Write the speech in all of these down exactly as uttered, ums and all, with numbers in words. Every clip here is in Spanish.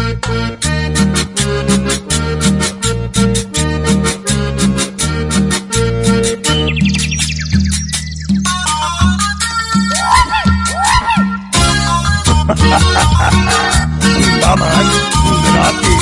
Damas gratis.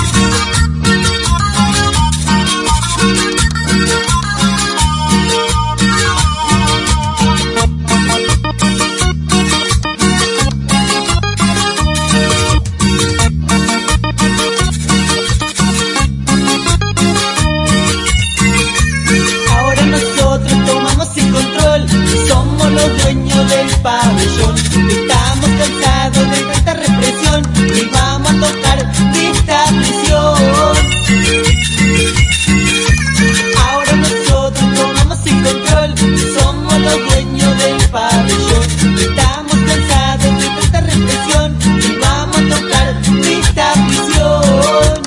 Ahora nosotros tomamos el control, somos los dueños del pabellón. Estamos cansados de tanta represión y vamos a tocar de esta prisión. Ahora nosotros tomamos el control, somos los dueños del pabellón. Estamos cansados de tanta represión y vamos a tocar de esta prisión.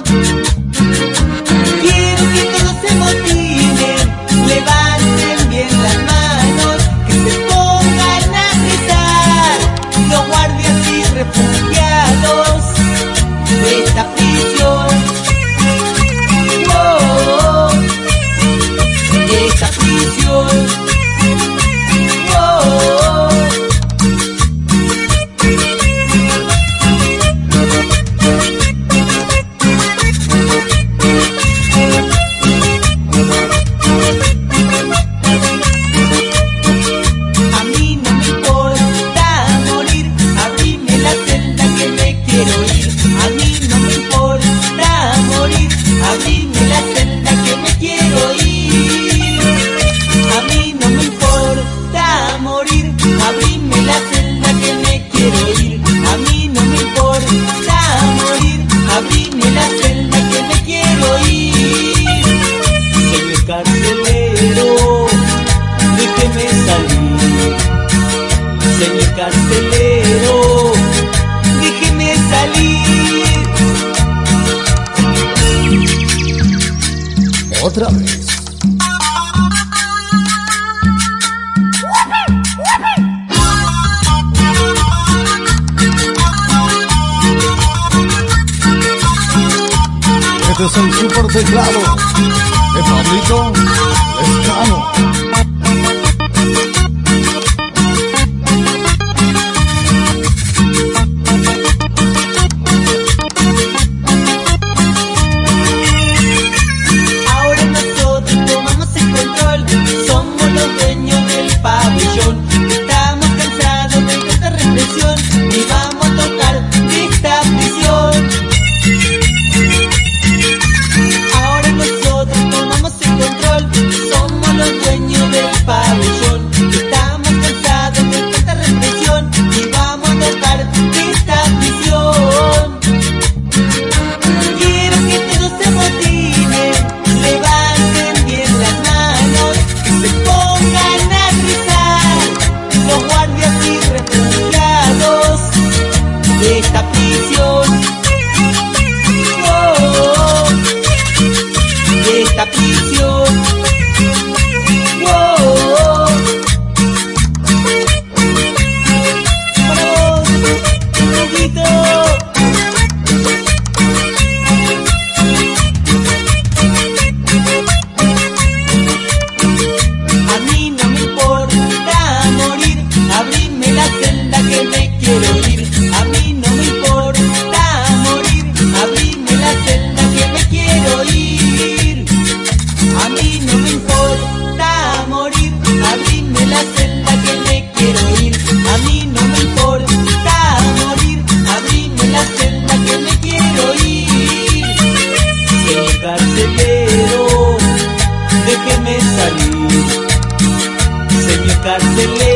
Quiero que todos se motiven, levanten bien las manos, que se pongan a rezar los guardias y refugiados de esta prisión. Oh, de esta prisión. Oh. A mí no me importa morir, abrime la celda que me quiero ir. A mí no me importa morir, abrime la celda que me quiero ir. A mí no me importa morir, abrime la celda que me quiero ir. A mí no me importa morir, abrime la celda que me quiero ir. Señor carcelero, déjeme salir. Señor carcelero, déjeme salir. Otra vez. Este es el super teclado de Pablito Lescano. Ahora nosotros tomamos el control, somos los dueños del pabellón. Estamos cansados de tanta represión y vamos a tocar de esta prisión. Ahora nosotros tomamos el control, somos los dueños del pabellón. Estamos cansados de tanta represión y vamos a tocar de esta prisión. Quiero que todos se motiven, levanten bien las manos, que se pongan a rezar los guardias y refugiados de esta prisión. Oh, de esta prisión. Oh, vamos, un poquito. A mí no me importa morir, abrime la celda que me quiero ir. A mí no me importa morir, abrime la celda que me quiero ir. A mí no me importa morir, abrime la celda que me quiero ir. A mí no me importa morir, abrime la celda que me quiero ir. Señor carcelero, déjeme salir. Señor carcelero,